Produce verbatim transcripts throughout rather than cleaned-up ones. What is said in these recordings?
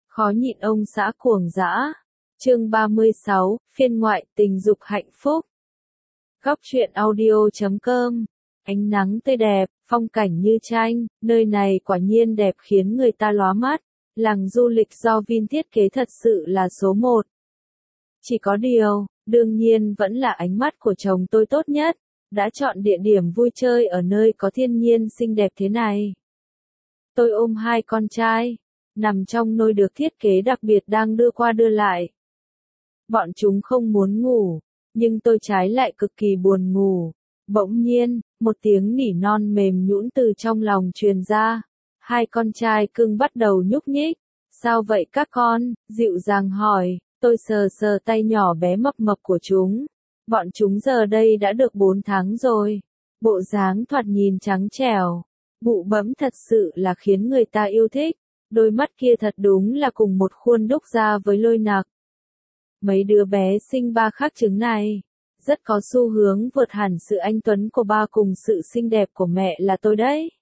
Khó nhịn ông xã cuồng dã. Chương ba mươi sáu, phiên ngoại tình dục hạnh phúc. Góc truyện audio chấm com. Ánh nắng tươi đẹp, phong cảnh như tranh, nơi này quả nhiên đẹp khiến người ta lóa mắt. Làng du lịch do Vin thiết kế thật sự là số một. Chỉ có điều, đương nhiên vẫn là ánh mắt của chồng tôi tốt nhất, đã chọn địa điểm vui chơi ở nơi có thiên nhiên xinh đẹp thế này. Tôi ôm hai con trai, nằm trong nôi được thiết kế đặc biệt đang đưa qua đưa lại. Bọn chúng không muốn ngủ, nhưng tôi trái lại cực kỳ buồn ngủ. Bỗng nhiên, một tiếng nỉ non mềm nhũn từ trong lòng truyền ra. Hai con trai cưng bắt đầu nhúc nhích. Sao vậy các con? Dịu dàng hỏi. Tôi sờ sờ tay nhỏ bé mập mập của chúng. Bọn chúng giờ đây đã được bốn tháng rồi. Bộ dáng thoạt nhìn trắng trẻo. Bụ bẫm thật sự là khiến người ta yêu thích. Đôi mắt kia thật đúng là cùng một khuôn đúc ra với Lôi Nặc. Mấy đứa bé sinh ba khác trứng này, rất có xu hướng vượt hẳn sự anh tuấn của ba cùng sự xinh đẹp của mẹ là tôi đấy.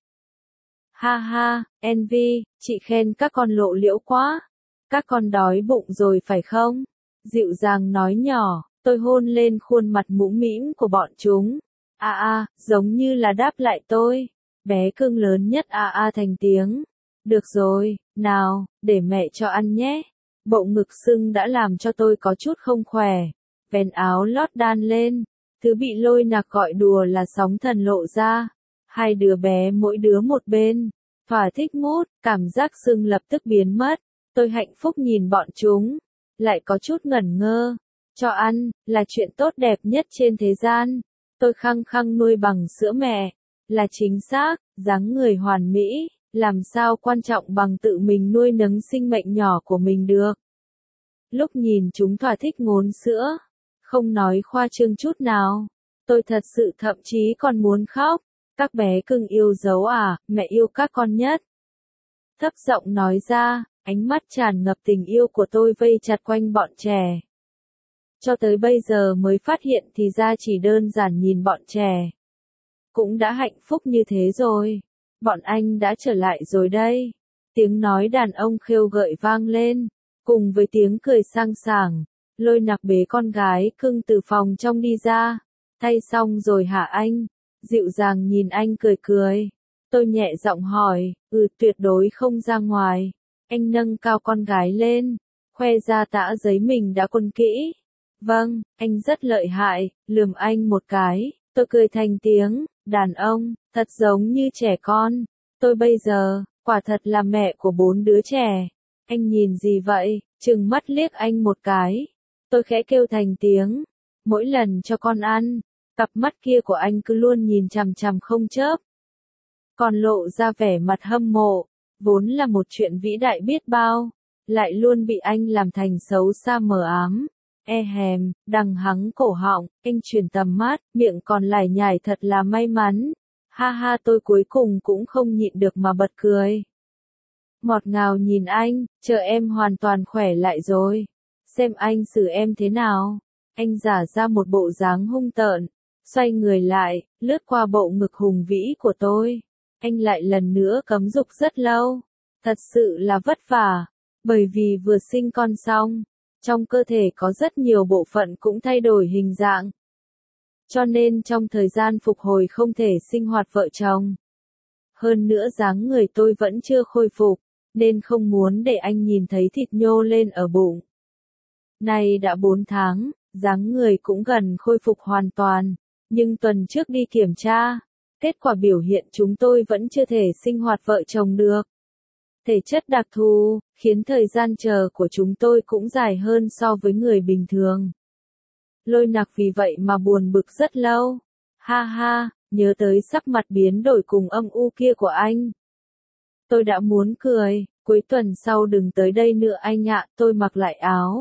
Ha ha, Envy, chị khen các con lộ liễu quá. Các con đói bụng rồi phải không? Dịu dàng nói nhỏ, tôi hôn lên khuôn mặt mũm mĩm của bọn chúng. A a, giống như là đáp lại tôi. Bé cưng lớn nhất a a thành tiếng. Được rồi, nào, để mẹ cho ăn nhé. Bộ ngực sưng đã làm cho tôi có chút không khỏe. Vén áo lót đan lên. Thứ bị Lôi Nặc gọi đùa là sóng thần lộ ra. Hai đứa bé mỗi đứa một bên. Thỏa thích mút, cảm giác sưng lập tức biến mất. Tôi hạnh phúc nhìn bọn chúng. Lại có chút ngẩn ngơ. Cho ăn, là chuyện tốt đẹp nhất trên thế gian. Tôi khăng khăng nuôi bằng sữa mẹ. Là chính xác, dáng người hoàn mỹ. Làm sao quan trọng bằng tự mình nuôi nấng sinh mệnh nhỏ của mình được. Lúc nhìn chúng thỏa thích ngốn sữa, không nói khoa trương chút nào, tôi thật sự thậm chí còn muốn khóc. Các bé cưng yêu dấu à, mẹ yêu các con nhất. Thấp giọng nói ra, ánh mắt tràn ngập tình yêu của tôi vây chặt quanh bọn trẻ. Cho tới bây giờ mới phát hiện thì ra chỉ đơn giản nhìn bọn trẻ cũng đã hạnh phúc như thế rồi. Bọn anh đã trở lại rồi đây. Tiếng nói đàn ông khêu gợi vang lên, cùng với tiếng cười sang sảng. Lôi Nặc bế con gái cưng từ phòng trong đi ra. Thay xong rồi hả anh? Dịu dàng nhìn anh cười cười. Tôi nhẹ giọng hỏi, ừ tuyệt đối không ra ngoài. Anh nâng cao con gái lên, khoe ra tã giấy mình đã quân kỹ. Vâng, anh rất lợi hại, lườm anh một cái. Tôi cười thành tiếng, đàn ông, thật giống như trẻ con. Tôi bây giờ, quả thật là mẹ của bốn đứa trẻ. Anh nhìn gì vậy? Trừng mắt liếc anh một cái. Tôi khẽ kêu thành tiếng. Mỗi lần cho con ăn, cặp mắt kia của anh cứ luôn nhìn chằm chằm không chớp. Còn lộ ra vẻ mặt hâm mộ. Vốn là một chuyện vĩ đại biết bao. Lại luôn bị anh làm thành xấu xa mờ ám. E hèm, đằng hắng cổ họng, anh chuyển tầm mắt, miệng còn lải nhải thật là may mắn. Ha ha, tôi cuối cùng cũng không nhịn được mà bật cười. Ngọt ngào nhìn anh, chờ em hoàn toàn khỏe lại rồi. Xem anh xử em thế nào. Anh giả ra một bộ dáng hung tợn, xoay người lại, lướt qua bộ ngực hùng vĩ của tôi. Anh lại lần nữa cấm dục rất lâu. Thật sự là vất vả, bởi vì vừa sinh con xong. Trong cơ thể có rất nhiều bộ phận cũng thay đổi hình dạng. Cho nên trong thời gian phục hồi không thể sinh hoạt vợ chồng. Hơn nữa dáng người tôi vẫn chưa khôi phục, nên không muốn để anh nhìn thấy thịt nhô lên ở bụng. Nay đã bốn tháng, dáng người cũng gần khôi phục hoàn toàn, nhưng tuần trước đi kiểm tra, kết quả biểu hiện chúng tôi vẫn chưa thể sinh hoạt vợ chồng được. Thể chất đặc thù, khiến thời gian chờ của chúng tôi cũng dài hơn so với người bình thường. Lôi Nặc vì vậy mà buồn bực rất lâu. Ha ha, nhớ tới sắc mặt biến đổi cùng âm u kia của anh. Tôi đã muốn cười, cuối tuần sau đừng tới đây nữa anh ạ, tôi mặc lại áo.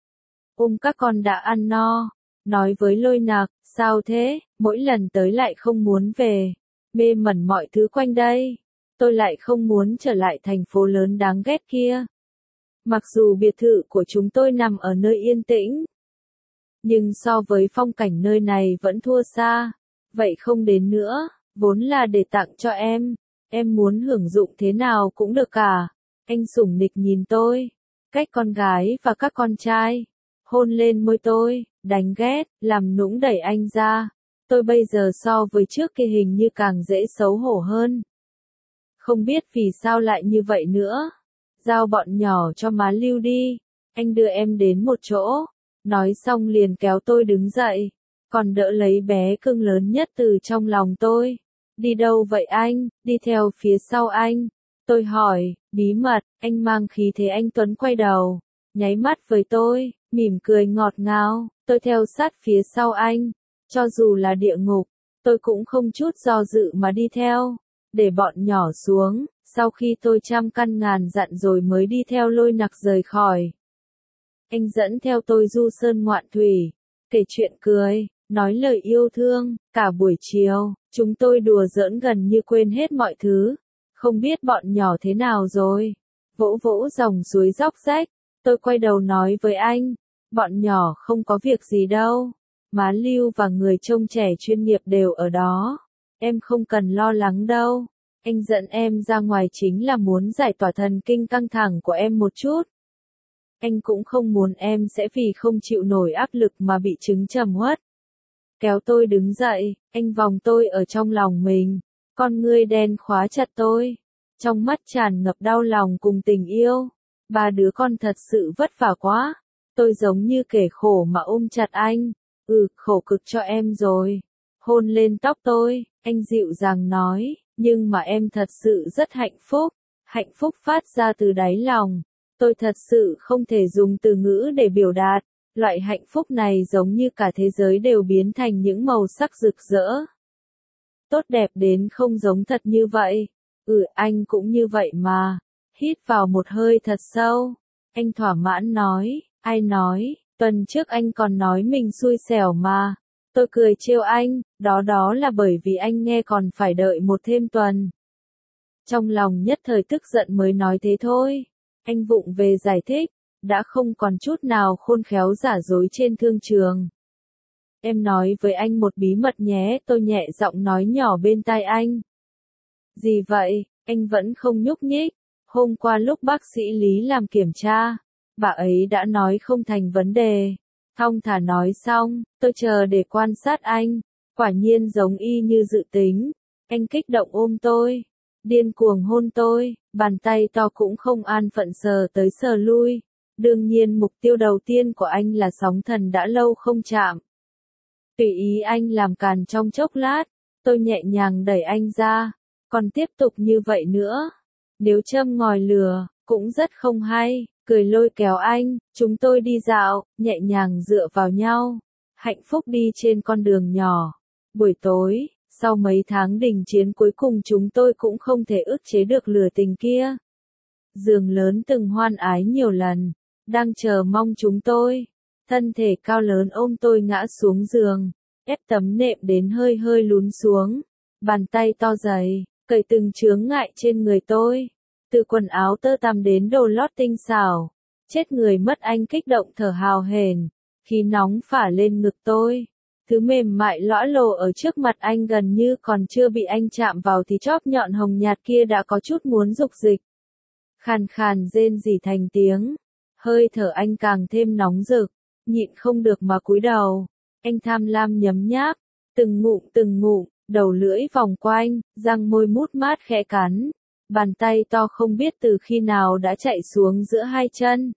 Ôm các con đã ăn no, nói với Lôi Nặc, sao thế, mỗi lần tới lại không muốn về, mê mẩn mọi thứ quanh đây. Tôi lại không muốn trở lại thành phố lớn đáng ghét kia. Mặc dù biệt thự của chúng tôi nằm ở nơi yên tĩnh, nhưng so với phong cảnh nơi này vẫn thua xa. Vậy không đến nữa, vốn là để tặng cho em. Em muốn hưởng dụng thế nào cũng được cả. Anh sủng nịch nhìn tôi. cách con gái và các con trai, hôn lên môi tôi, đánh ghét, làm nũng đẩy anh ra. Tôi bây giờ so với trước kia hình như càng dễ xấu hổ hơn. Không biết vì sao lại như vậy nữa. Giao bọn nhỏ cho má Lưu đi, anh đưa em đến một chỗ. Nói xong liền kéo tôi đứng dậy, còn đỡ lấy bé cưng lớn nhất từ trong lòng tôi. Đi đâu vậy anh? Đi theo phía sau anh. Tôi hỏi, bí mật, anh mang khí thế anh Tuấn quay đầu, nháy mắt với tôi, mỉm cười ngọt ngào, tôi theo sát phía sau anh. Cho dù là địa ngục, tôi cũng không chút do dự mà đi theo, để bọn nhỏ xuống, sau khi tôi trăm căn ngàn dặn rồi mới đi theo Lôi Nặc rời khỏi. Anh dẫn theo tôi du sơn ngoạn thủy, kể chuyện cười, nói lời yêu thương, cả buổi chiều, chúng tôi đùa giỡn gần như quên hết mọi thứ. Không biết bọn nhỏ thế nào rồi? Vỗ vỗ dòng suối róc rách, tôi quay đầu nói với anh, bọn nhỏ không có việc gì đâu. Má Lưu và người trông trẻ chuyên nghiệp đều ở đó. Em không cần lo lắng đâu. Anh dẫn em ra ngoài chính là muốn giải tỏa thần kinh căng thẳng của em một chút. Anh cũng không muốn em sẽ vì không chịu nổi áp lực mà bị chứng trầm uất. Kéo tôi đứng dậy, anh vòng tôi ở trong lòng mình. Con ngươi đen khóa chặt tôi. Trong mắt tràn ngập đau lòng cùng tình yêu. Ba đứa con thật sự vất vả quá. Tôi giống như kẻ khổ mà ôm chặt anh. Ừ, khổ cực cho em rồi. Hôn lên tóc tôi, anh dịu dàng nói, nhưng mà em thật sự rất hạnh phúc. Hạnh phúc phát ra từ đáy lòng. Tôi thật sự không thể dùng từ ngữ để biểu đạt. Loại hạnh phúc này giống như cả thế giới đều biến thành những màu sắc rực rỡ. Tốt đẹp đến không giống thật như vậy. Ừ, anh cũng như vậy mà. Hít vào một hơi thật sâu. Anh thỏa mãn nói, ai nói, tuần trước anh còn nói mình xui xẻo mà. Tôi cười trêu anh, đó đó là bởi vì anh nghe còn phải đợi một thêm tuần. Trong lòng nhất thời tức giận mới nói thế thôi. Anh vụng về giải thích, đã không còn chút nào khôn khéo giả dối trên thương trường. Em nói với anh một bí mật nhé, tôi nhẹ giọng nói nhỏ bên tai anh. Gì vậy, anh vẫn không nhúc nhích. Hôm qua lúc bác sĩ Lý làm kiểm tra, bà ấy đã nói không thành vấn đề. Thong thả nói xong, tôi chờ để quan sát anh. Quả nhiên giống y như dự tính. Anh kích động ôm tôi, điên cuồng hôn tôi, bàn tay to cũng không an phận sờ tới sờ lui. Đương nhiên mục tiêu đầu tiên của anh là sóng thần đã lâu không chạm. Tùy ý anh làm càn trong chốc lát, tôi nhẹ nhàng đẩy anh ra, còn tiếp tục như vậy nữa. Nếu châm ngòi lửa, cũng rất không hay, cười lôi kéo anh, chúng tôi đi dạo, nhẹ nhàng dựa vào nhau, hạnh phúc đi trên con đường nhỏ. Buổi tối, sau mấy tháng đình chiến cuối cùng chúng tôi cũng không thể ức chế được lửa tình kia. Giường lớn từng hoan ái nhiều lần, đang chờ mong chúng tôi. Thân thể cao lớn ôm tôi ngã xuống giường, ép tấm nệm đến hơi hơi lún xuống. Bàn tay to dày, cởi từng chướng ngại trên người tôi. Từ quần áo tơ tằm đến đồ lót tinh xảo. Chết người mất anh kích động thở hào hển, khí nóng phả lên ngực tôi. Thứ mềm mại lõa lồ ở trước mặt anh gần như còn chưa bị anh chạm vào thì chóp nhọn hồng nhạt kia đã có chút muốn dục dịch. Khàn khàn rên rỉ thành tiếng, hơi thở anh càng thêm nóng rực, nhịn không được mà cúi đầu. Anh tham lam nhấm nháp, từng ngụm từng ngụm, đầu lưỡi vòng quanh, răng môi mút mát khẽ cắn. Bàn tay to không biết từ khi nào đã chạy xuống giữa hai chân.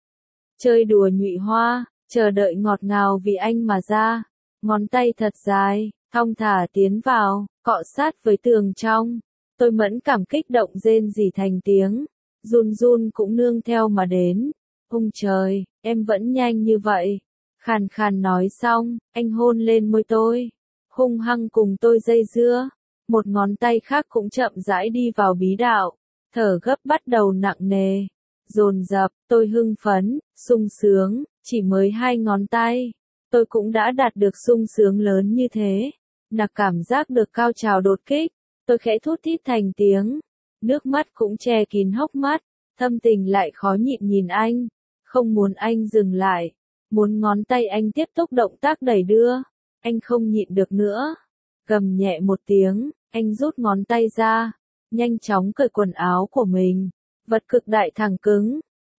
Chơi đùa nhụy hoa, chờ đợi ngọt ngào vì anh mà ra. Ngón tay thật dài, thong thả tiến vào, cọ sát với tường trong. Tôi mẫn cảm kích động rên rỉ thành tiếng, run run cũng nương theo mà đến. Ông trời, em vẫn nhanh như vậy. Khàn khàn nói xong, anh hôn lên môi tôi, hung hăng cùng tôi dây dưa. Một ngón tay khác cũng chậm rãi đi vào bí đạo, thở gấp bắt đầu nặng nề, dồn dập. Tôi hưng phấn, sung sướng, chỉ mới hai ngón tay, tôi cũng đã đạt được sung sướng lớn như thế. Nặc cảm giác được cao trào đột kích, tôi khẽ thút thít thành tiếng, nước mắt cũng che kín hốc mắt, thâm tình lại khó nhịn nhìn anh, không muốn anh dừng lại, muốn ngón tay anh tiếp tục động tác đẩy đưa. Anh không nhịn được nữa, gầm nhẹ một tiếng, anh rút ngón tay ra, nhanh chóng cởi quần áo của mình, vật cực đại thẳng cứng,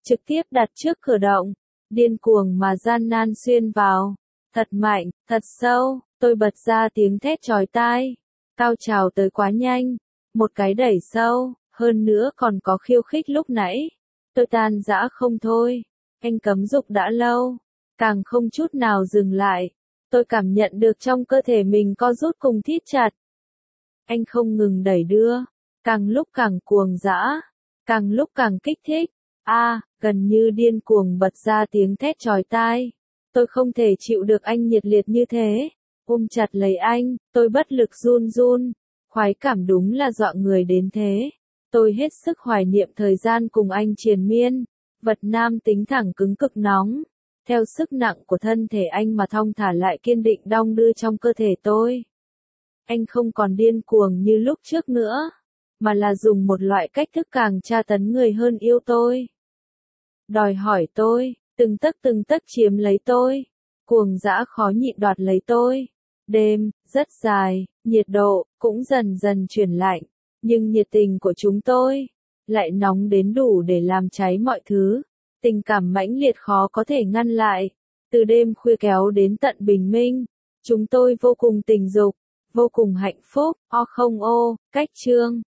trực tiếp đặt trước cửa động, điên cuồng mà gian nan xuyên vào. Thật mạnh, thật sâu, tôi bật ra tiếng thét chói tai. Cao trào tới quá nhanh, một cái đẩy sâu, hơn nữa còn có khiêu khích lúc nãy. Tôi tan rã không thôi, anh cấm dục đã lâu, càng không chút nào dừng lại. Tôi cảm nhận được trong cơ thể mình co rút cùng thít chặt. Anh không ngừng đẩy đưa, càng lúc càng cuồng dã, càng lúc càng kích thích. A, à, gần như điên cuồng bật ra tiếng thét chói tai. Tôi không thể chịu được anh nhiệt liệt như thế. Ôm chặt lấy anh, tôi bất lực run run. Khoái cảm đúng là dọa người đến thế. Tôi hết sức hoài niệm thời gian cùng anh triền miên. Vật nam tính thẳng cứng cực nóng. Theo sức nặng của thân thể anh mà thong thả lại kiên định đong đưa trong cơ thể tôi. Anh không còn điên cuồng như lúc trước nữa, mà là dùng một loại cách thức càng tra tấn người hơn yêu tôi. Đòi hỏi tôi, từng tấc từng tấc chiếm lấy tôi, cuồng dã khó nhịn đoạt lấy tôi. Đêm, rất dài, nhiệt độ, cũng dần dần chuyển lạnh, nhưng nhiệt tình của chúng tôi, lại nóng đến đủ để làm cháy mọi thứ. Tình cảm mãnh liệt khó có thể ngăn lại, từ đêm khuya kéo đến tận bình minh. Chúng tôi vô cùng tình dục, vô cùng hạnh phúc, o không ô, cách chương.